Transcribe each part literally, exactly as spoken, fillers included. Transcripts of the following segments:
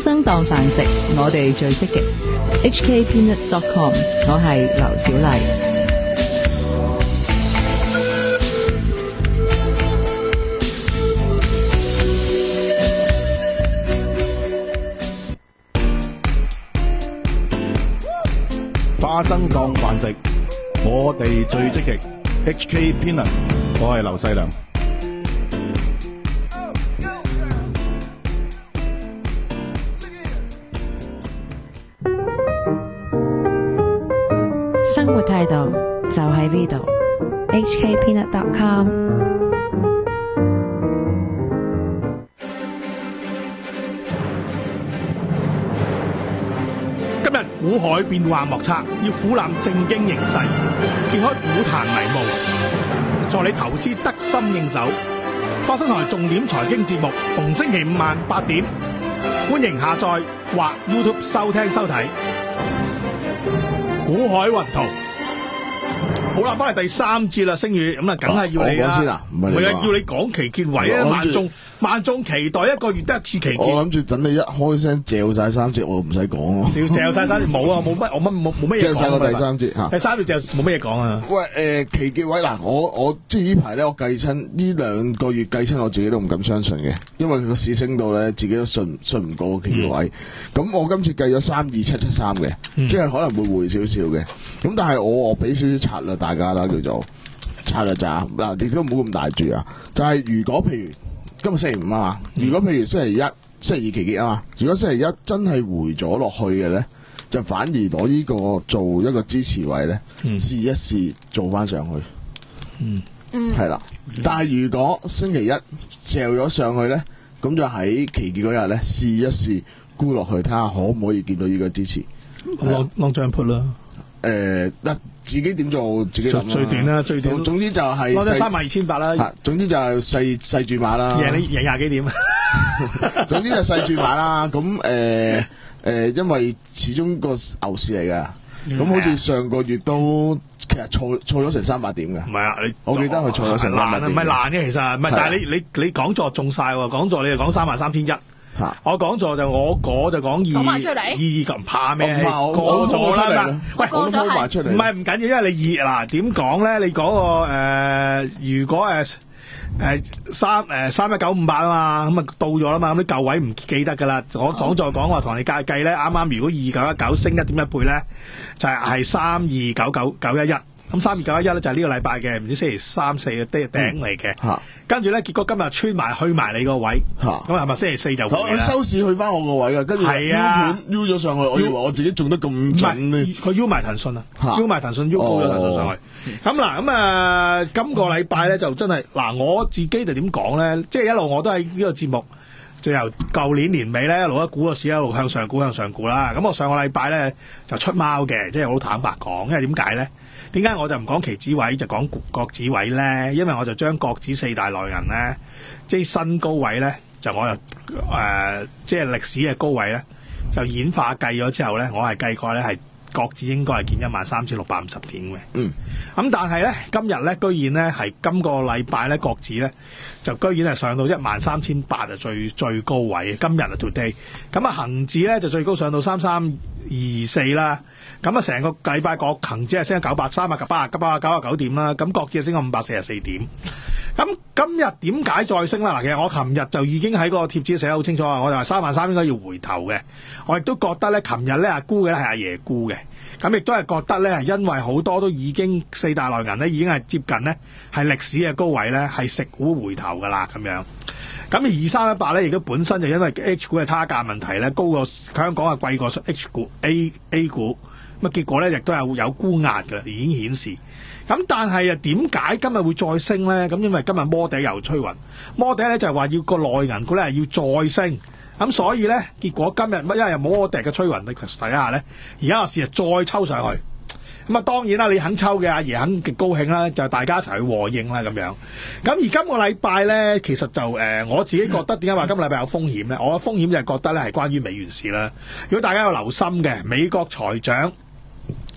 生當飯食，我哋最積極。H K Peanuts dot com， 我係劉小麗。 花生當飯食，我哋最積極。H K Peanut， 我係劉細良。 生活態度就喺呢度。 H K Peanut dot com。 今日股海變幻莫測，要俯瞰正經形勢，揭開股壇迷霧，助你投資得心應手。花生台重點財經節目，逢星期五晚八點，歡迎下載或 YouTube 收聽收睇。股海雲圖。好啦，翻嚟第三節啦，星宇咁啊，梗係要你講先啦，唔係你啊，要你講期結位啊，萬眾萬眾期待一個月得一次期結。 我諗住等你一開聲嚼晒三節，我唔使講咯。 嚼嚼晒三節冇啊，冇乜，我乜冇冇乜嘢講。 嚼晒個第三節吓， 第三節就冇乜嘢講啊。 喂，誒，期結位嗱，我我即係呢排咧，我計親呢兩個月計親，我自己都唔敢相信嘅，因為佢個市升到咧，自己都信信唔過個期結位。咁、嗯、我今次計咗三二七七三嘅，即係可能會回少少嘅。咁但係我我俾少少策略大家啦，叫做策略咋嗱，亦都唔好咁大注啊。就係、是、如果譬如今日星期五啊嘛，如果譬如星期一、星期二期結啊嘛，如果星期一真係回咗落去嘅咧，就反而攞呢個做一個支持位咧，試、嗯、一試做翻上去。嗯嗯，係啦。但係如果星期一掉咗上去咧，咁就喺期結嗰日咧試一試沽落去，睇下可唔可以見到呢個支持。 long long jump put 啦。 誒、呃，嗱，自己點做自己諗啦。 最短啦，最短。 總之就係攞咗三萬二千八啦。 總之就係細細注碼啦。 贏你贏廿幾點啊？ 總之就細注碼啦。咁誒誒，因為始終個牛市嚟嘅，咁、嗯、好似上個月都其實錯錯咗成三百點嘅。唔係啊，你我記得佢錯咗成三百點。唔係難嘅，其實唔係，但係你你你講座中晒喎，講座你就講三萬三千一。我講座就我嗰就講二二二咁唔怕咩？過咗啦，喂， 我都鋪埋出嚟。 唔係唔緊要，因為你二嗱點講咧？你嗰、那個誒、呃，如果誒誒三誒三一九五八啊嘛，咁啊到咗啦嘛，咁啲舊位唔記得噶啦。我講座講話同你計計咧，啱啱如果二九一九升一點一倍咧，就係係三二九九九一一。咁三二九一一咧就係呢個禮拜嘅，唔知星期三四嘅頂頂嚟嘅。嚇、嗯，跟住咧結果今日穿埋去埋你個位。嚇，咁係咪星期四就回嘅？ 收市去翻我個位嘅，跟住 U 盤 U 咗上去，我以為我自己中得咁準咧。 佢 U 埋騰訊啊 ，U 埋騰訊 U 高咗騰訊上去。咁嗱，咁啊，今個禮拜咧就真係嗱，我自己就點講咧？即係一路我都喺呢個節目，就由舊年年尾咧一路一估個市一路向上估向上估啦。咁我上個禮拜咧就出貓嘅，即係好坦白講，因為點解咧？點解我就唔講期指位就講國指位咧？因為我就將國指四大內銀咧，即係新高位咧，就我就誒、呃、即係歷史嘅高位咧，就演化計咗之後咧，我係計過咧係國指應該係見一萬三千六百五十點嘅。嗯。咁但係咧今日咧居然咧係今個禮拜咧國指咧就居然係上到一萬三千八就最最高位。今日啊 today， 咁啊恆指咧就最高上到三三二四啦。咁啊，成個禮拜個恒指係升咗九百三百八十八九十九點啦，咁國指係升咗五百四十四點。咁今日點解再升啦？嗱，其實我琴日就已經喺個貼紙寫得好清楚啊，我就話三萬三應該要回頭嘅。我亦都覺得咧，琴日咧阿沽嘅係阿爺沽嘅，咁亦都係覺得咧係因為好多都已經四大內銀咧已經係接近咧係歷史嘅高位咧，係食股回頭噶啦咁樣。咁二三一八咧，亦都本身就因為 H 股嘅差價問題咧，高過香港係貴過 H 股 A A 股。咁結果咧亦都有有沽壓㗎啦，已經顯示。咁但係啊，點解今日會再升咧？咁因為今日摩底又吹雲，摩底咧就係話要個內銀股咧係要再升。咁所以咧，結果今日乜因為摩底嘅吹雲底下咧，而家個市啊再抽上去。咁啊，當然啦，你肯抽嘅阿爺肯極高興啦，就大家一齊去和應啦咁樣。咁而今個禮拜咧，其實就誒、呃、我自己覺得點解話今個禮拜有風險咧？我嘅風險就係覺得咧係關於美元市啦。如果大家有留心嘅，美國財長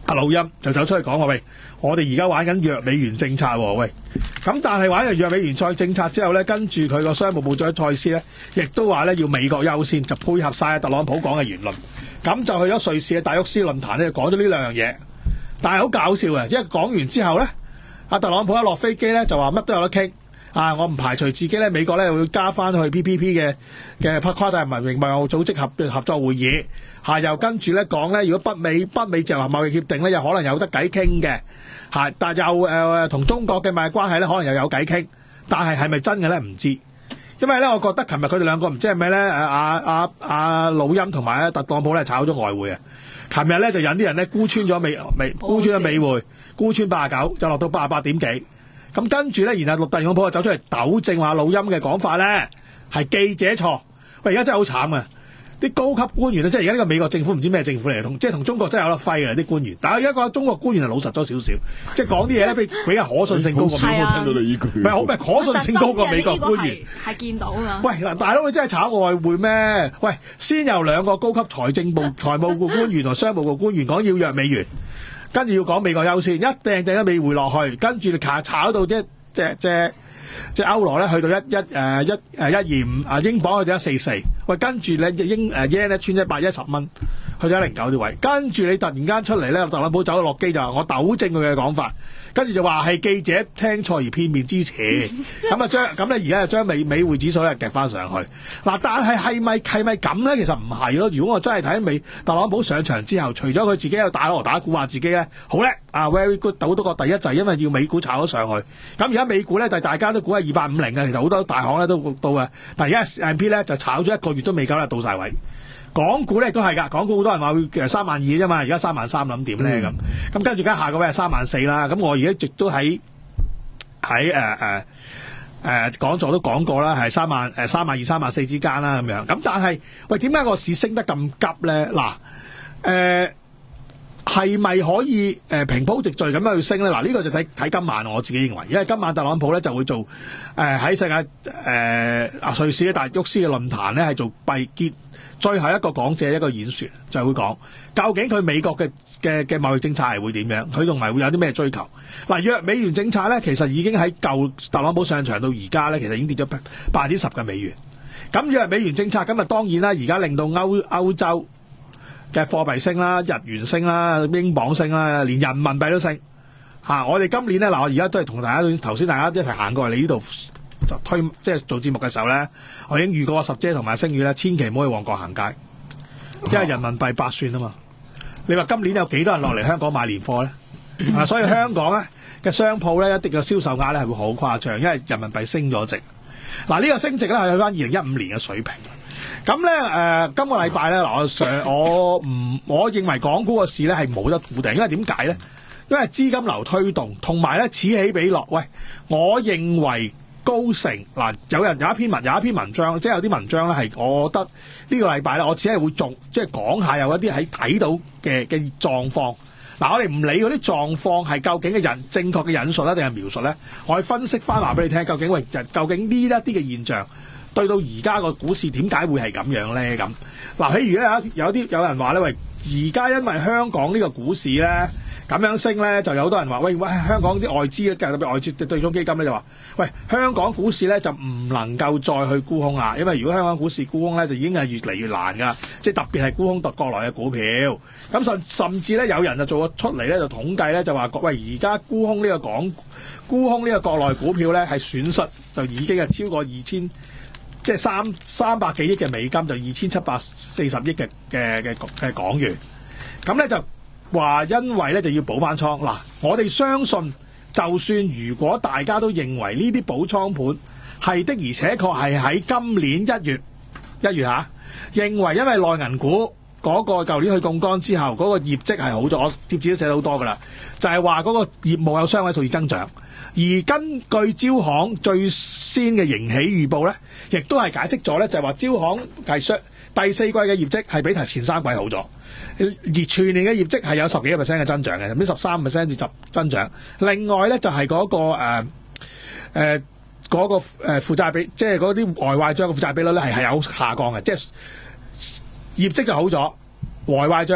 阿老欽就走出去講話，喂，我哋而家玩緊弱美元政策喎，喂，咁但係玩完弱美元再政策之後咧，跟住佢個商務部長蔡斯咧，亦都話咧要美國優先，就配合晒特朗普講嘅言論，咁就去咗瑞士嘅戴沃斯論壇咧，講咗呢兩樣嘢，但係好搞笑嘅，因為講完之後咧，阿特朗普一落飛機咧就話乜都有得傾。啊！我唔排除自己咧，美國咧會加翻去 P P P 嘅嘅跨大文明貿易組織合合作會議，嚇、啊、又跟住咧講咧，如果北美北美自由貿易協定咧，又可能有得偈傾嘅，嚇、啊，但又誒同、呃、中國嘅貿易關係咧，可能又有偈傾，但係係咪真嘅咧？唔知，因為咧，我覺得琴日佢哋兩個唔知係咩咧，誒阿阿阿老欽同埋特朗普咧炒咗外匯啊！琴日咧就引啲人咧沽穿咗美美沽穿咗美匯，沽穿八十九就落到八十八點幾。咁跟住咧，然後特朗普就走出嚟糾正話老欽嘅講法咧係記者錯。喂，而家真係好慘啊！啲高級官員咧，即係而家呢個美國政府唔知咩政府嚟嘅，同即係同中國真係有得揮嘅啲官員。但係而家覺得中國官員係老實咗少少，即係講啲嘢咧比比較可信性高過美國。 我聽到你依句， 唔係好唔係可信性高過美國官員。 係見到㗎。 喂嗱，大佬你真係炒外匯咩？喂，先有兩個高級財政部、財務部官員同商務部官員講要弱美元。跟住要講美國優先，一掟掟咗美匯落去，跟住你炒炒到即即即即歐羅咧去到一一誒一誒一二五啊，英鎊去到一四四，喂，跟住你英誒 yen 咧穿一百一十蚊，去到一零九啲位，跟住你突然間出嚟咧，特朗普走咗落機就話我糾正佢嘅講法，跟住就話係記者聽錯而片面之詞，咁啊將咁咧而家就將美美匯指數咧夾翻上去，嗱，但係係咪係咪咁咧？其實唔係咯，如果我真係睇美特朗普上場之後，除咗佢自己有打鑼打鼓話自己咧好叻啊 very good 賭到個第一就係因為要美股炒咗上去，咁而家美股咧就大家都估係二八五零嘅，其實好多大行咧都到嘅，但係而家 S and P 咧就炒咗一個月都未夠啦，到晒位。港股咧都係㗎，港股好多人話會誒三萬二啫嘛，而家三萬三諗點咧咁，咁跟住而家下個位係三萬四啦，咁我而家一直都喺喺誒誒誒講座都講過啦，係三萬誒三萬二三萬四之間啦咁樣，咁但係喂點解個市升得咁急咧？嗱誒係咪可以誒、呃、平鋪直敍咁樣去升咧？嗱呢、呢個就睇睇今晚我自己認為，因為今晚特朗普咧就會做誒喺、呃、世界誒、呃、瑞士嘅達沃斯嘅論壇咧係做閉結。最後一個講者一個演說就係會講究竟佢美國嘅嘅嘅貿易政策係會點樣，佢同埋會有啲咩追求？嗱，弱美元政策咧，其實已經喺舊特朗普上場到而家咧，其實已經跌咗百分之十嘅美元。咁弱美元政策咁啊，當然啦，而家令到歐歐洲嘅貨幣升啦，日元升啦，英鎊升啦，連人民幣都升嚇、啊。我哋今年咧嗱，我而家都係同大家頭先大家一齊行過嚟你呢度。就推即係做節目嘅時候咧，我已經預告十姐同埋星宇咧，千祈唔好去旺角行街，因為人民幣八算啊嘛。你話今年有幾多人落嚟香港買年貨咧？啊，所以香港咧嘅商鋪咧一定嘅銷售額咧係會好誇張，因為人民幣升咗值。嗱，呢個升值咧係去翻二零一五年嘅水平。咁咧誒，今個禮拜咧嗱，我上我唔，我認為港股個市咧係冇得估定，因為點解咧？因為資金流推動，同埋咧此起彼落。喂，我認為。高盛嗱，有人有一篇文有一篇文章，即係有啲文章咧係，我覺得呢個禮拜咧，我只係會做即係講下有一啲喺睇到嘅嘅狀況。嗱，我哋唔理嗰啲狀況係究竟嘅人正確嘅引述咧，定係描述咧，我去分析翻話俾你聽，究竟喂，究竟呢一啲嘅現象對到而家個股市點解會係咁樣咧？咁嗱，譬如咧有有啲有人話咧，喂，而家因為香港呢個股市咧。咁樣升咧，就有好多人話：喂喂，香港啲外資咧，特別外資對沖基金咧就話：喂，香港股市咧就唔能夠再去沽空啦，因為如果香港股市沽空咧，就已經係越嚟越難噶啦，即係特別係沽空特國內嘅股票。咁甚甚至咧，有人就做咗出嚟咧，就統計咧，就話：喂，而家沽空呢個港沽空呢個國內股票咧，係損失就已經係超過二千，即係三三百幾億嘅美金，就二千七百四十億嘅嘅嘅嘅港元。咁咧就。話因為咧就要補翻倉嗱，我哋相信就算如果大家都認為呢啲補倉盤係的而且確係喺今年一月一月嚇、啊，認為因為內銀股嗰個舊年去槓桿之後嗰、嗰個業績係好咗，我貼紙都寫到好多噶啦，就係話嗰個業務有雙位數字增長，而根據招行最先嘅盈喜預報咧，亦都係解釋咗咧，就係話招行係雙第四季嘅業績係比提前三季好咗。而全年嘅業績係有十幾個 percent 嘅增長嘅，咁十三 percent 至十增長。另外咧就係、是、嗰、那個誒誒嗰個誒負債比，即係嗰啲外壞帳嘅負債比率咧係係有下降嘅，即係業績就好咗，外壞帳嗰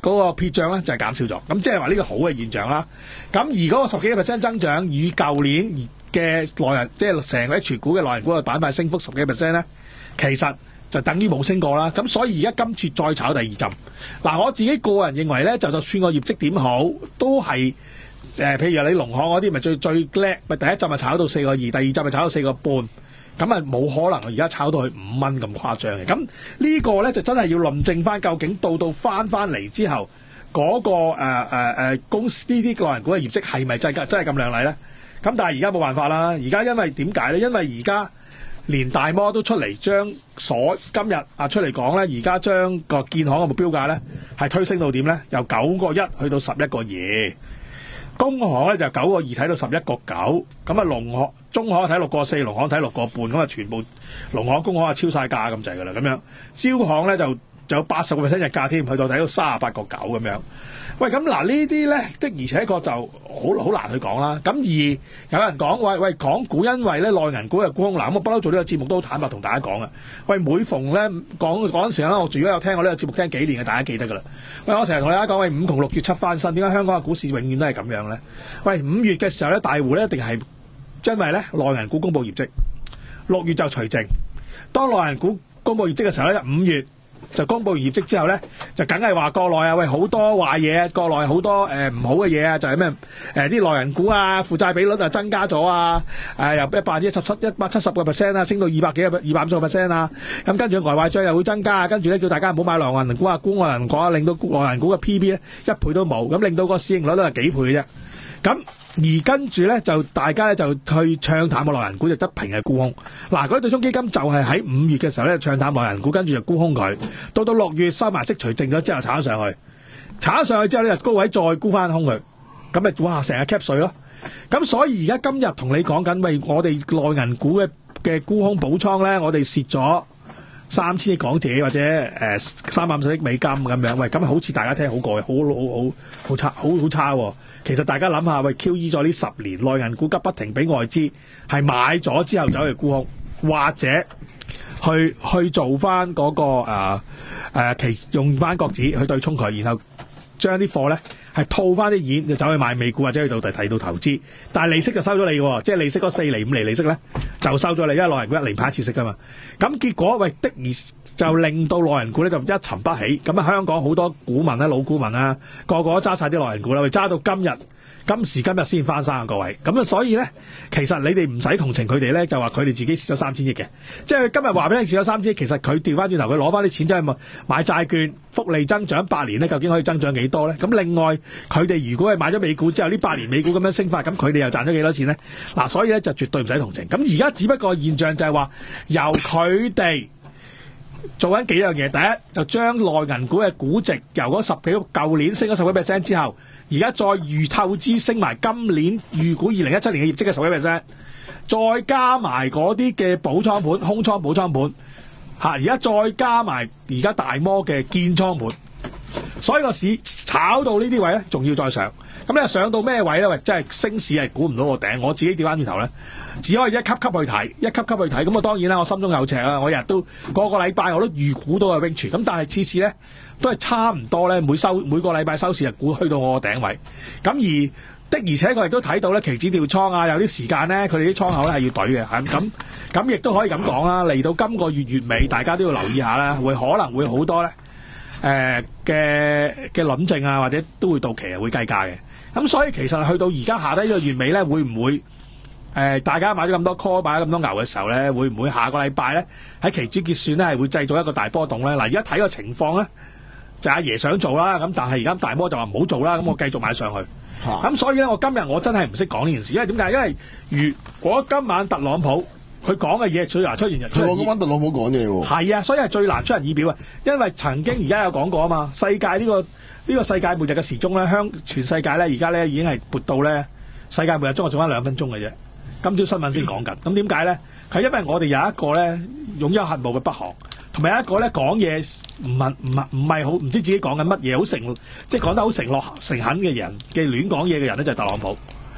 嗰個撇帳咧就係減少咗，咁即係話呢個好嘅現象啦。咁而嗰個十幾個 percent 增長與舊年嘅內人，即係成個 H 股嘅內人股嘅板塊升幅十幾 percent 咧，其實就等於冇升過啦。咁所以而家今次再炒第二浸，嗱我自己個人認為咧，就就算個業績點好，都係誒、呃，譬如你農行嗰啲咪最最叻，咪第一浸咪炒到四個二，第二浸咪炒到四個半。咁啊冇可能而家炒到去五蚊咁誇張嘅，咁呢個咧就真係要論證翻究竟到到翻翻嚟之後嗰、嗰個誒誒誒公司呢啲個人股嘅業績係咪真係真係咁亮麗咧？咁但係而家冇辦法啦，而家因為點解咧？因為而家連大摩都出嚟將所今日啊出嚟講咧，而家將個建行嘅目標價咧係推升到點咧？由九個一去到十一個二。工行咧就九個二睇到十一個九，咁啊農行、中行睇六個四，農行睇六個半，咁啊全部農行、工行啊超晒價咁滯噶啦，咁樣招行咧就就有八十個 percent 日價添，去到睇到三十八個九咁樣。喂，咁嗱呢啲咧的而且確就好好難去講啦。咁而有人講喂喂港股因為咧內銀股嘅沽空，嗱咁我不嬲做呢個節目都坦白同大家講啊。喂，每逢咧講嗰陣時咧，我如果有聽我呢個節目聽幾年嘅，大家記得噶啦。喂，我成日同大家講，喂五窮六月七翻身，點解香港嘅股市永遠都係咁樣咧？喂，五月嘅時候咧，大戶咧一定係因為咧內銀股公佈業績，六月就除淨。當內銀股公佈業績嘅時候咧，五月就公佈完業績之後咧，就梗係話國內啊，喂好多壞嘢啊，國內好多誒唔好嘅嘢啊，就係咩誒啲內銀股啊，負債比率啊增加咗啊，誒由一百分之一十七一百七十個 percent 啊，升到二百幾個二百五十個 percent 啊，咁跟住外壞賬又會增加，跟住咧叫大家唔好買內銀股啊，沽內銀股啊，令到內銀股嘅 P B 咧一倍都冇，咁令到個市盈率都係幾倍嘅啫。咁而跟住咧就大家咧就去唱淡個內銀股，就得平係沽空。嗱，嗰啲對沖基金就係喺五月嘅時候咧唱淡內銀股，跟住就沽空佢。到到六月收埋息除淨咗之後炒咗上去，炒咗上去之後咧就高位再沽翻空佢，咁咪哇成日 cap 水咯。咁所以而家今日同你講緊，喂我哋內銀股嘅嘅沽空補倉咧，我哋蝕咗三千億港紙或者誒三百五十億美金咁樣。喂，咁好似大家聽好過，好好好好差，好好差喎。其實大家諗下，喂 Q E 咗呢十年內銀股急不停俾外資係買咗之後走去沽空，或者去去做翻嗰、那個誒誒期用翻國指去對沖佢，然後將啲貨咧係套翻啲現就走去買美股或者去到第提到投資，但係利息就收咗你嘅，即係利息嗰四厘五厘利息咧就收咗你，因為內銀股一年派一次息噶嘛。咁結果喂的而就令到內銀股咧就一沉不起。咁啊香港好多股民咧老股民啦，個個都揸晒啲內銀股啦，揸到今日今時今日先翻生啊各位。咁啊所以咧其實你哋唔使同情佢哋咧，就話佢哋自己蝕咗三千億嘅，即係今日話俾你蝕咗三千億，其實佢調翻轉頭佢攞翻啲錢真係買買債券，複利增長八年咧，究竟可以增長幾多咧？咁另外佢哋如果係買咗美股之後呢八年美股咁樣升法，咁佢哋又賺咗幾多錢咧？嗱，所以咧就絕對唔使同情。咁而家只不過現象就係話由佢哋做緊幾樣嘢，第一就將內銀股嘅估值由嗰十幾舊年升咗十幾 percent 之後，而家再預透支升埋今年預估二零一七年嘅業績嘅十幾 percent，再加埋嗰啲嘅補倉盤、空倉補倉盤嚇，而家再加埋而家大摩嘅建倉盤，所以個市炒到呢啲位咧，仲要再上。咁你上到咩位咧？喂，真係升市係估唔到個頂。我自己調翻轉頭咧，只可以一級級去睇，一級級去睇。咁我當然啦，我心中有尺啦。我日都個個禮拜我都預估到個 range，咁但係次次咧都係差唔多咧，每收每個禮拜收市係估去到我個頂位。咁而的而且確亦都睇到咧，期指調倉啊，有啲時間咧，佢哋啲倉口咧係要懟嘅。咁咁亦都可以咁講啦。嚟到今個月月尾，大家都要留意下啦，會可能會好多咧誒嘅嘅輪證啊，或者都會到期啊，會計價嘅。咁所以其實去到而家下低呢個月尾咧，會唔會誒、呃、大家買咗咁多 call 買咗咁多牛嘅時候咧，會唔會下個禮拜咧喺期指結算咧係會製造一個大波動咧？嗱，而家睇個情況咧，就阿爺想做啦，咁但係而家大摩就話唔好做啦，咁我繼續買上去。咁、啊、所以咧，我今日我真係唔識講呢件事，因為點解？因為如果今晚特朗普佢講嘅嘢最難出現人， 我今晚特朗普講嘢喎。係啊，所以係最難出人意表啊！因為曾經而家有講過啊嘛，世界呢、呢個呢、呢個世界末日嘅時鐘咧，香全世界咧而家咧已經係撥到咧世界末日鐘，仲翻兩分鐘嘅啫。今朝新聞先講緊，咁點解咧？係因為我哋有一個咧擁有核武嘅北韓，同埋有一個咧講嘢唔係唔係唔係好唔知自己講緊乜嘢，好承即係講得好承諾誠懇嘅人嘅亂講嘢嘅人咧，就係特朗普。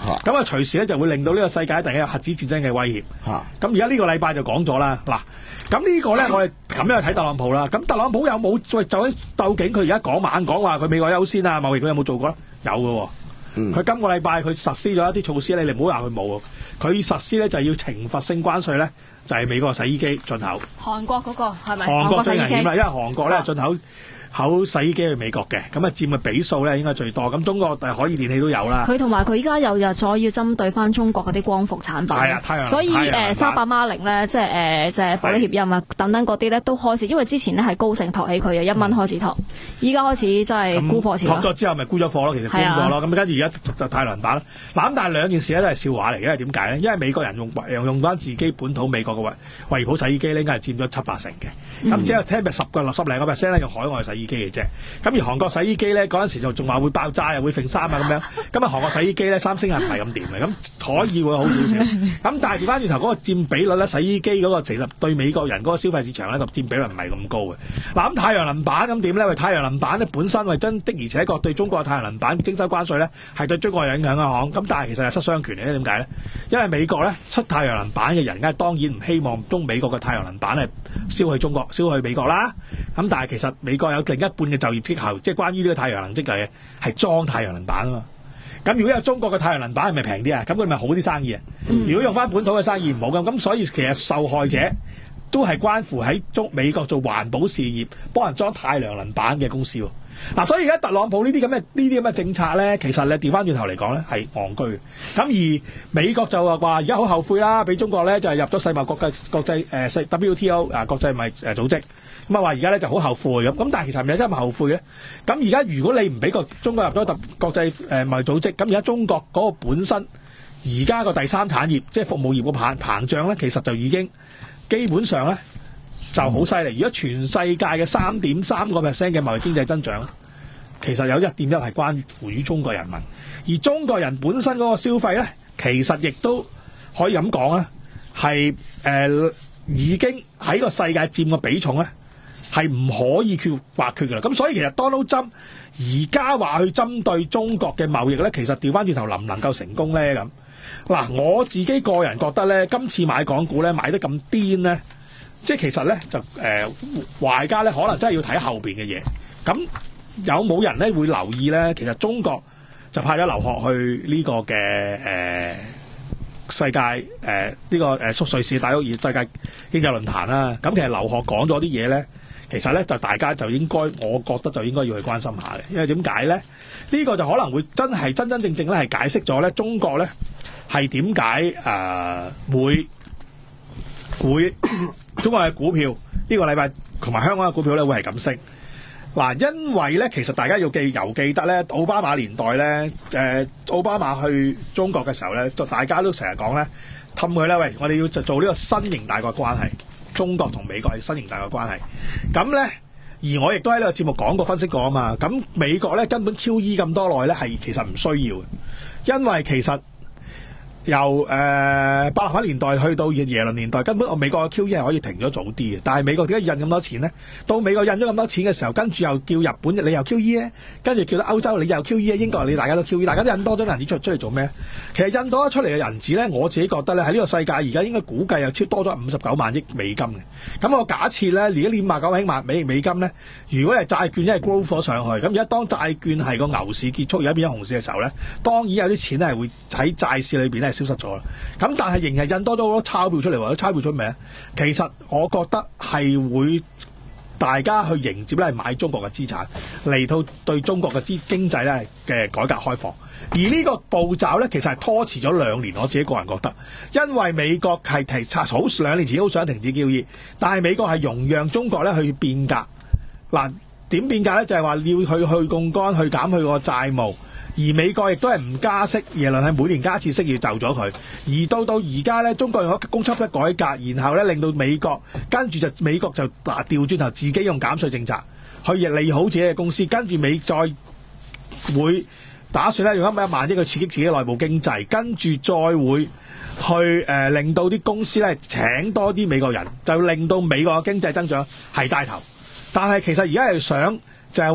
咁啊隨時咧就會令到呢個世界突然間有核子戰爭嘅威脅。咁而家呢個禮拜就講咗啦，嗱，咁呢個咧我哋咁樣去睇特朗普啦。咁特朗普有冇喂就喺究竟佢而家講猛講話佢美國優先啊貿易佢有冇做過咧？有嘅喎。佢、嗯、今個禮拜佢實施咗一啲措施咧，你唔好話佢冇，佢實施咧就係要懲罰性關稅咧，就係、是、美國洗衣機進口。 韓國嗰、那個係咪？ 韓國最危險啦，因為韓國咧進口口洗衣機去美國嘅，咁啊佔嘅比數咧應該最多。咁中國誒可以電器都有啦。 佢同埋佢依家又又再要針對翻中國嗰啲光伏產品。 係啊，太陽所以誒三百孖零咧，即係誒即係玻璃協鑫啊等等嗰啲咧都開始，因為之前咧係高盛托起佢嘅一蚊開始托，依家開始真係沽貨潮。 托咗之後咪沽咗貨咯，其實沽咗咯。咁跟住而家就太陽能板啦。嗱咁但係兩件事咧都係笑話嚟嘅，因為點解咧？因為美國人用用用翻自己本土美國嘅惠惠而浦洗衣機咧，應該係佔咗七八成嘅。咁、嗯、只有聽日十個十零個 percent 咧用海外洗衣機嘅啫。咁而韓國洗衣機咧嗰陣時就仲話會爆炸又會揈衫啊咁樣，咁啊韓國洗衣機咧三星係唔係咁掂嘅，咁可以會好少少。咁但係調翻轉頭嗰個佔比率咧，洗衣機嗰個其實對美國人嗰個消費市場咧個佔比率唔係咁高嘅。嗱咁太陽能板咁點咧？喂，太陽能板咧本身係真的而且確對中國嘅太陽能板徵收關稅咧係對中國有影響嘅行，咁但係其實係失商權嚟嘅。點解咧？因為美國咧出太陽能板嘅人咧當然唔希望中美國嘅太陽能板係燒去中國燒去美國啦。咁但係其實美國有另一半嘅就業機構，即係關於呢個太陽能積嘅係裝太陽能板啊嘛。咁如果有中國嘅太陽能板係咪平啲啊？咁佢咪好啲生意啊？嗯、如果用翻本土嘅生意唔好咁，咁所以其實受害者都係關乎喺中美國做環保事業幫人裝太陽能板嘅公司喎。嗱、啊，所以而家特朗普呢啲咁嘅呢啲咁嘅政策咧，其實咧調翻轉頭嚟講咧係戇居嘅。咁而美國就話話而家好後悔啦，俾中國咧就係、是、入咗世貿國際國際誒世 W T O 啊國際貿易誒組織。咁啊話而家咧就好後悔咁，咁但係其實係咪真係後悔咧？咁而家如果你唔俾個中國入咗特國際誒貿易組織，咁而家中國嗰個本身而家個第三產業即係服務業個膨膨脹咧，其實就已經基本上咧就好犀利。如果全世界嘅三點三個 percent 嘅貿易經濟增長，其實有一點一係關乎於中國人民，而中國人本身嗰個消費咧，其實亦都可以咁講咧，係誒、呃、已經喺個世界佔個比重咧。係唔可以缺或缺嘅啦，咁所以其實 Donald Trump 而家話去針對中國嘅貿易咧，其實調翻轉頭能唔能夠成功咧咁？嗱，我自己個人覺得咧，今次買港股咧買得咁癲咧，即係其實咧就誒、呃、壞家咧可能真係要睇後邊嘅嘢。咁有冇人咧會留意咧？其實中國就派咗劉鶴去呢個嘅誒、呃、世界誒呢、呃這個誒瑞士戴沃爾世界經濟論壇啦。咁其實劉鶴講咗啲嘢咧。其實咧就大家就應該，我覺得就應該要去關心下嘅，因為點解咧？呢、呢個就可能會真係真真正正咧係解釋咗咧中國咧係點解誒會會中國嘅股票呢、呢個禮拜同埋香港嘅股票咧會係咁升嗱，因為咧其實大家要記猶記得咧，奧巴馬年代咧誒、呃、奧巴馬去中國嘅時候咧，就大家都成日講咧氹佢咧，喂，我哋要就做呢個新型大國關係。中國同美國係新型大國關係，咁咧，而我亦都喺呢個節目講過分析過啊嘛。咁美國咧根本 Q E 咁多耐咧，係其實唔需要嘅，因為其實由誒八十年代去到耶倫年代，根本我美國嘅 Q E 係可以停咗早啲嘅。但係美國點解印咁多錢咧？到美國印咗咁多錢嘅時候，跟住又叫日本你又 Q E 咧，跟住叫到歐洲你又 Q E 咧，英國你大家都 Q E， 大家都印多咗銀紙出出嚟做咩？其實印多咗出嚟嘅銀紙咧，我自己覺得咧喺呢個世界而家應該估計有超多咗五十九萬億美金嘅。咁我假設咧，而家呢五十九萬美美金咧，如果係債券一係 growth 咗上去，咁而家當債券係個牛市結束，而家變咗熊市嘅時候咧，當然有啲錢係會喺債市裏邊咧消失咗啦。咁但係仍然係印多咗好多鈔票出嚟，或者鈔票出名。其實我覺得係會大家去迎接咧，係買中國嘅資產嚟到對中國嘅經經濟咧嘅改革開放。而呢個步驟咧，其實係拖遲咗兩年。我自己個人覺得，因為美國係提查好兩年前好想停止 Q E， 但係美國係容讓中國咧去變革。嗱，點變革咧？就係話要去去槓桿，去減去個債務。而美國亦都係唔加息，耶倫係每年加一次息要就咗佢。而到到而家咧，中國用咗供給側改革，然後咧令到美國跟住就美國就嗱調轉頭自己用減稅政策去利好自己嘅公司，跟住美再會打算咧用一萬一萬億去刺激自己內部經濟，跟住再會去誒、呃、令到啲公司咧請多啲美國人，就令到美國嘅經濟增長係帶頭。但係其實而家係想就係話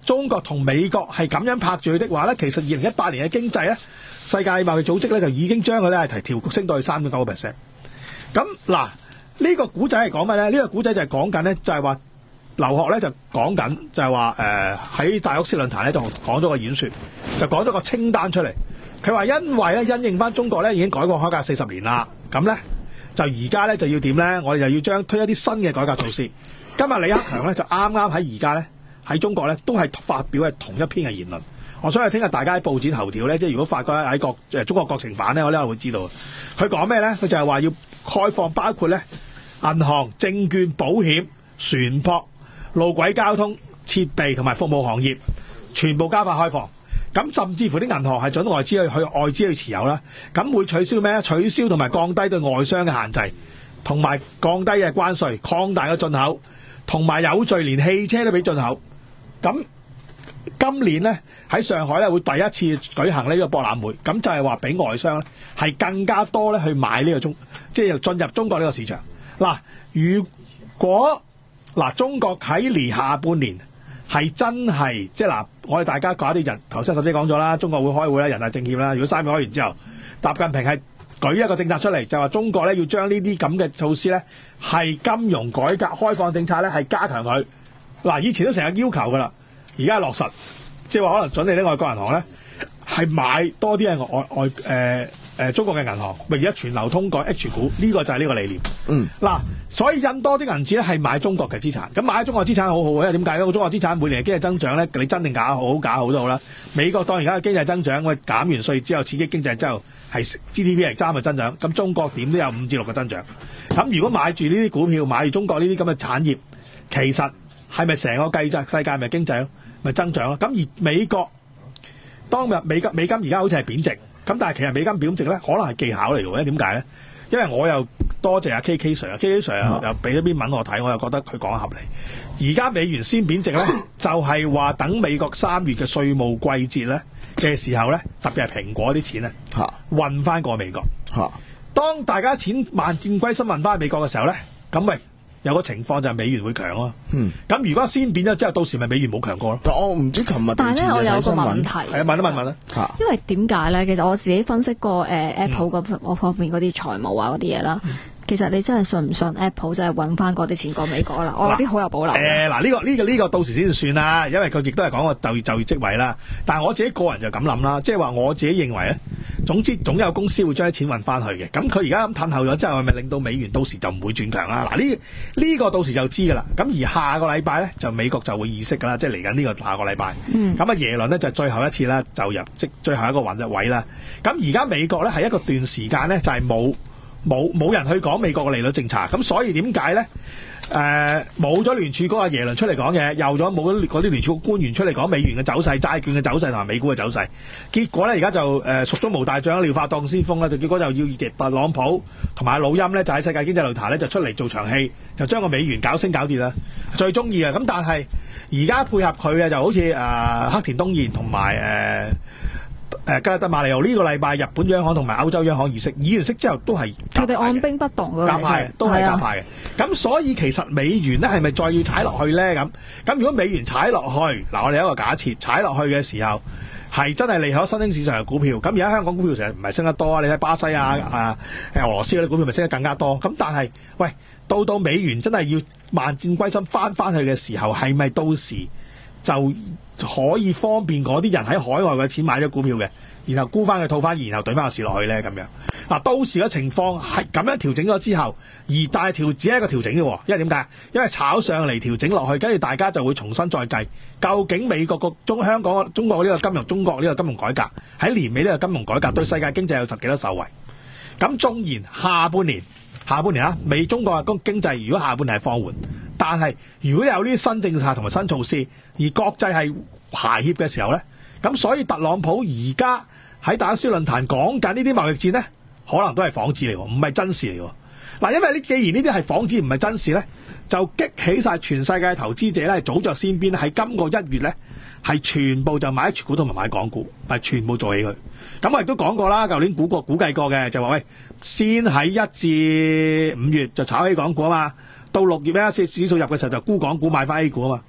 中國同美國係咁樣拍住佢的話咧，其實二零一八年嘅經濟咧，世界貿易組織咧就已經將佢咧係提調升到去三點九個 percent。咁嗱，呢個古仔係講咩咧？呢個古仔就係講緊咧，就係話劉鶴咧就講緊，就係話誒喺戴沃斯論壇咧就講咗個演說，就講咗個清單出嚟。佢話因為咧因應翻中國咧已經改革開放四十年啦，咁咧就而家咧就要點咧？我哋就要將推一啲新嘅改革措施。今日李克強咧就啱啱喺而家咧喺中國咧都係發表係同一篇嘅言論。我相信聽日大家喺報紙頭條咧，即係如果發覺喺國誒中國國情版咧，我呢會知道。佢講咩咧？佢就係話要開放包括咧銀行、證券、保險、船舶、路軌交通、設備同埋服務行業，全部加快開放。咁甚至乎啲銀行係準外資去去外資去持有啦。咁會取消咩咧？取消同埋降低對外商嘅限制，同埋降低嘅關稅，擴大嘅進口，同埋有序連汽車都俾進口。咁今年咧喺上海咧會第一次舉行呢個博覽會，咁就係話俾外商咧係更加多咧去買呢個中，即係進入中國呢個市場。嗱，如果嗱中國喺年下半年係真係即係嗱，我哋大家講啲人頭先十姐講咗啦，中國會開會啦，人大政協啦。如果三月開完之後，習近平係舉一個政策出嚟，就話中國咧要將呢啲咁嘅措施咧係金融改革開放政策咧係加強佢。嗱，以前都成日要求噶啦。而家落實，即係話可能準你啲外國銀行咧，係買多啲係外外誒誒、呃呃、中國嘅銀行，咪而家全流通過 H 股，呢、這個就係呢個理念。嗯，嗱，所以印多啲銀紙咧係買中國嘅資產，咁買中國資產好好嘅，因為點解咧？中國資產每年嘅經濟增長咧，你真定假好假好都好啦。美國當而家嘅經濟增長，我減完稅之後刺激經濟之後係 G D P 係三嘅增長，咁中國點都有五至六個增長。咁如果買住呢啲股票，買住中國呢啲咁嘅產業，其實係咪成個計則世界咪經濟咯？咪增長咯，咁而美國當日美金美金而家好似係貶值，咁但係其實美金貶值咧，可能係技巧嚟嘅喎。點解咧？因為我又多謝阿 K K Sir 啊 ，K K Sir 啊又俾咗篇文我睇，我又覺得佢講得合理。而家美元先貶值咧，就係話等美國三月嘅稅務季節咧嘅時候咧，特別係蘋果啲錢咧，運翻過美國。當大家錢萬箭歸心運翻美國嘅時候咧，咁咪有個情況就係美元會強咯。嗯，咁如果先貶咗之後，到時咪美元冇強過咯。 但我唔知琴日但係咧，我有個問題。 係啊，問一問問啦。 嚇。因為點解咧？其實我自己分析過誒、呃、Apple 嗰我方面嗰啲財務啊嗰啲嘢啦。嗯、其實你真係信唔信 Apple 真係揾翻嗰啲錢過美國啦？我有啲好有保留。誒嗱，呢個呢個呢個到時先算啦，因為佢亦都係講個就業就業職位啦。但係我自己個人就咁諗啦，即係話我自己認為咧。總之總有公司會將啲錢運翻去嘅，咁佢而家咁褪後咗之後，係咪令到美元到時就唔會轉強啦？嗱，呢呢個到時就知㗎啦。咁而下個禮拜咧，就美國就會議息㗎啦，即係嚟緊呢個下個禮拜。嗯。咁啊，耶倫呢就最後一次啦，就入即最後一個混日位啦。咁而家美國咧係一個段時間咧就係冇冇冇人去講美國嘅利率政策，咁所以點解咧？誒冇咗聯儲局阿耶倫出嚟講嘢，又咗冇咗嗰啲聯儲局官員出嚟講美元嘅走勢、債券嘅走勢同埋美股嘅走勢，結果咧而家就誒蜀中無大將，廖化當先鋒啦，就結果就要特朗普同埋老欽咧，就喺世界經濟論壇咧就出嚟做場戲，就將個美元搞升搞跌啦，最中意啊！咁但係而家配合佢嘅就好似誒、呃、黑田東彥同埋誒。呃誒加德馬里奧呢個禮拜日本央行同埋歐洲央行議息，議完息之後都係佢哋按兵不動嗰個鴿派，都係鴿派嘅。咁、啊、所以其實美元咧係咪再要踩落去咧？咁咁如果美元踩落去，嗱我哋有一個假設，踩落去嘅時候係真係利好新興市場嘅股票。咁而家香港股票成日唔係升得多啊，你睇巴西啊、嗯、啊俄羅斯嗰啲股票咪升得更加多。咁但係喂，到到美元真係要萬箭歸心翻翻去嘅時候，係咪到時就可以方便嗰啲人喺海外嘅錢買咗股票嘅，然後沽翻佢套翻，然後懟翻個市落去咧咁樣。嗱，到時嘅情況係咁樣調整咗之後，而但係調只係一個調整嘅，因為點解？因為炒上嚟調整落去，跟住大家就會重新再計，究竟美國個中香港中國呢個金融中國呢個金融改革喺年尾呢個金融改革對世界經濟有十幾多受惠？咁縱然下半年下半年啊，美中國嘅經濟如果下半年係放緩，但係如果有呢啲新政策同埋新措施，而國際係排協嘅時候咧，咁所以特朗普而家喺達沃斯論壇講緊呢啲貿易戰咧，可能都係仿製嚟，唔係真事嚟。嗱，因為呢，既然呢啲係仿製唔係真事咧，就激起晒全世界投資者咧，早着先邊喺今個一月咧，係全部就買 H 股同埋買港股，係全部做起佢。咁我亦都講過啦，舊年估過估計過嘅，就話喂，先喺一至五月就炒起港股啊嘛，到六月咧，指數入嘅時候就沽港股買翻 A 股啊嘛。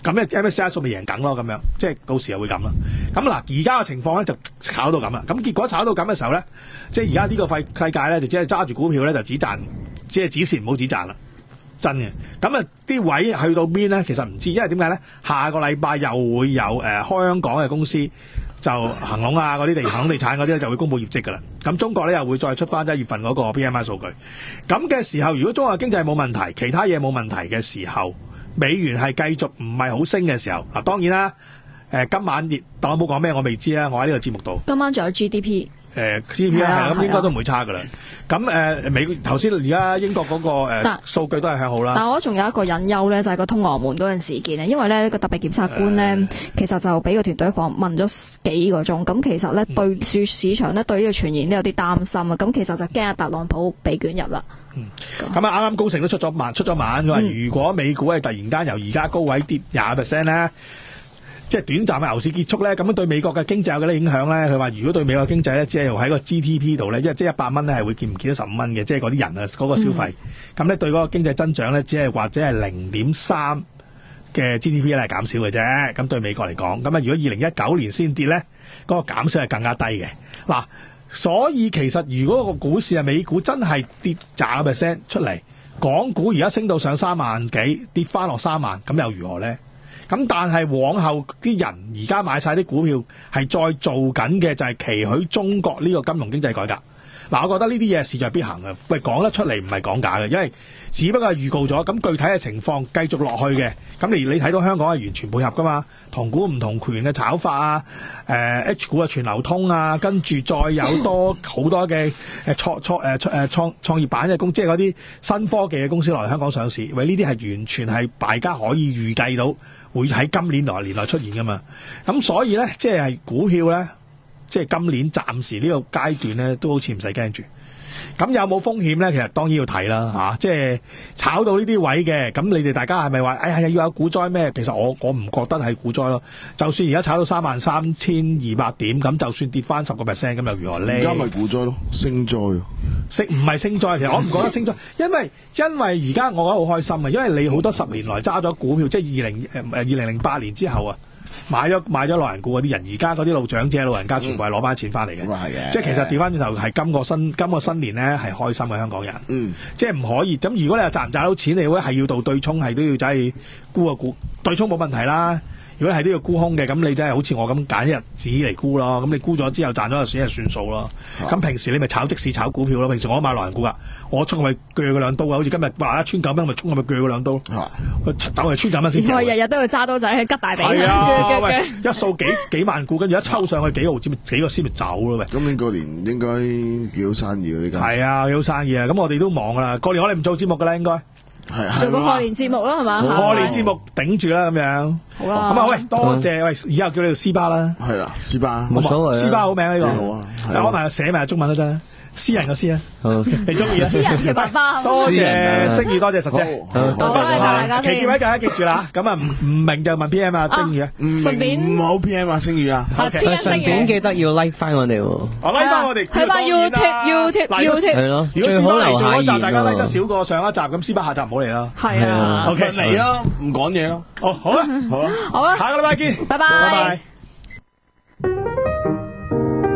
咁咧 M S C I 數咪贏緊咯，咁樣即係到時又會咁啦。咁嗱，而家嘅情況咧就炒到咁啦。咁結果炒到咁嘅時候咧，即係而家呢個世世界咧就只係揸住股票咧就只賺，即係止蝕唔好止賺啦。真嘅。咁啊啲位去到邊咧？其實唔知，因為點解咧？下個禮拜又會有誒、呃、香港嘅公司就恒隆啊嗰啲地恒隆地產嗰啲咧就會公佈業績㗎啦。咁中國咧又會再出翻一月份嗰個 P M I 數據。咁嘅時候，如果中國經濟冇問題，其他嘢冇問題嘅時候，美元係繼續唔係好升嘅時候，嗱當然啦，誒、呃、今晚特朗普講咩我未知啦，我喺呢個節目度。 今晚仲有 G D P。 誒 G D P 係咁應該都唔會差㗎啦。咁誒、呃、美頭先而家英國嗰、那個誒、呃、數據都係向好啦。 但我仲有一個隱憂咧，就係、是、個通俄門嗰陣事件咧，因為咧個特別檢察官咧、呃，其實就俾個團隊訪問咗幾個鐘，咁其實咧、嗯、對市市場咧對呢個傳言都有啲擔心啊。咁其實就驚阿特朗普被捲入啦。 嗯，咁啊啱啱高盛都出咗晚出咗晚，佢話如果美股係突然間由而家高位跌廿 percent 咧。即係短暫嘅牛市結束咧，咁樣對美國嘅經濟有幾多影響咧？佢話如果對美國經濟咧，只係喺個 G D P 度咧，因為即係一百蚊咧係會見唔見到十五蚊嘅，即係嗰啲人啊嗰個消費，咁、嗯、咧對嗰個經濟增長咧，只係或者係零點三嘅 G D P 咧係減少嘅啫。咁對美國嚟講，咁啊如果二零一九年先跌咧，嗰、嗰個減少係更加低嘅。嗱，所以其實如果個股市係美股真係跌廿 percent 出嚟，港股而家升到上三萬幾，跌翻落三萬，咁又如何咧？咁但係往後啲人而家買晒啲股票係再做緊嘅就係期許中國呢個金融經濟改革。嗱，我覺得呢啲嘢勢在必行嘅，喂講得出嚟唔係講假嘅，因為只不過係預告咗，咁具體嘅情況繼續落去嘅。咁你你睇到香港係完全配合噶嘛，同股唔同權嘅炒法啊，誒 H 股嘅全流通啊，跟住再有多好多嘅誒創創誒誒創創業板嘅公，即係嗰啲新科技嘅公司落嚟香港上市，喂呢啲係完全係大家可以預計到會喺今年來年內出現噶嘛。咁所以咧，即係股票咧。即係今年暫時呢個階段咧，都好似唔使驚住。咁有冇風險咧？其實當然要睇啦嚇。即係炒到呢啲位嘅，咁你哋大家係咪話，哎呀要有股災咩？其實我我唔覺得係股災咯。就算而家炒到三萬三千二百點，咁就算跌翻十個 percent，咁又如何咧？ 而家咪股災咯，升災。 升唔係升災，其實我唔覺得升災，因為因為而家我覺得好開心啊，因為你好多十年來揸咗股票，即係二零誒誒二零零八年之後啊。買咗買咗老人股嗰啲人，而家嗰啲老長者、老人家全部係攞翻錢翻嚟嘅。咁啊係嘅，即係其實調翻轉頭係今個新今個新年咧係開心嘅香港人。嗯，即係唔可以咁。如果你話賺唔賺到錢，你會係要到對沖，係都要走去沽個股，對沖冇問題啦。如果係都要沽空嘅，咁你真係好似我咁揀一日子嚟沽咯。咁你沽咗之後賺咗就算係算數咯。咁、啊、平時你咪炒即市炒股票咯。平時我都買老人股噶，我衝入去鋸佢兩刀啊！好似今日話一穿九蚊，咪衝入去鋸佢兩刀。啊，走嚟穿九蚊先。 我日日都要揸刀仔去吉大髀。 係啊，喂，一掃幾幾萬股，跟住一抽上去幾毫子，咪幾個先咪走咯。喂， 今年過年應該幾好生意呢間。 係啊，幾好生意啊！咁我哋都忙噶啦。過年我哋唔做節目噶啦，應該。 係做個賀年節目啦，係嘛？ 賀年節目頂住啦，咁樣。好啦。咁啊，喂，多謝喂，以後叫你做斯巴啦。 係啦，斯巴冇所謂。 斯巴好名呢個。 好啊。 就我埋寫埋中文都得。私人嘅私啊，你中意啊？ 私人嘅爸爸， 多謝星宇，多謝實姐， 多謝大家。 期結位大家記住啦，咁啊唔唔明就問 P M 啊，星宇啊， 順便唔好 P M 啊，星宇啊， 順便記得要 like 翻我哋喎， 我 like 翻我哋， 去翻 YouTube，YouTube，YouTube， 係咯， 如果斯巴嚟做嗰集，大家 like 得少過上一集，咁斯巴下集唔好嚟啦。 係啊 ，OK 嚟咯，唔講嘢咯。 哦，好啦， 好啦， 好啦， 下個禮拜見， 拜拜， 拜拜。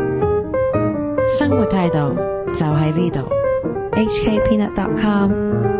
生活態度就喺呢度。 H K Peanut dot com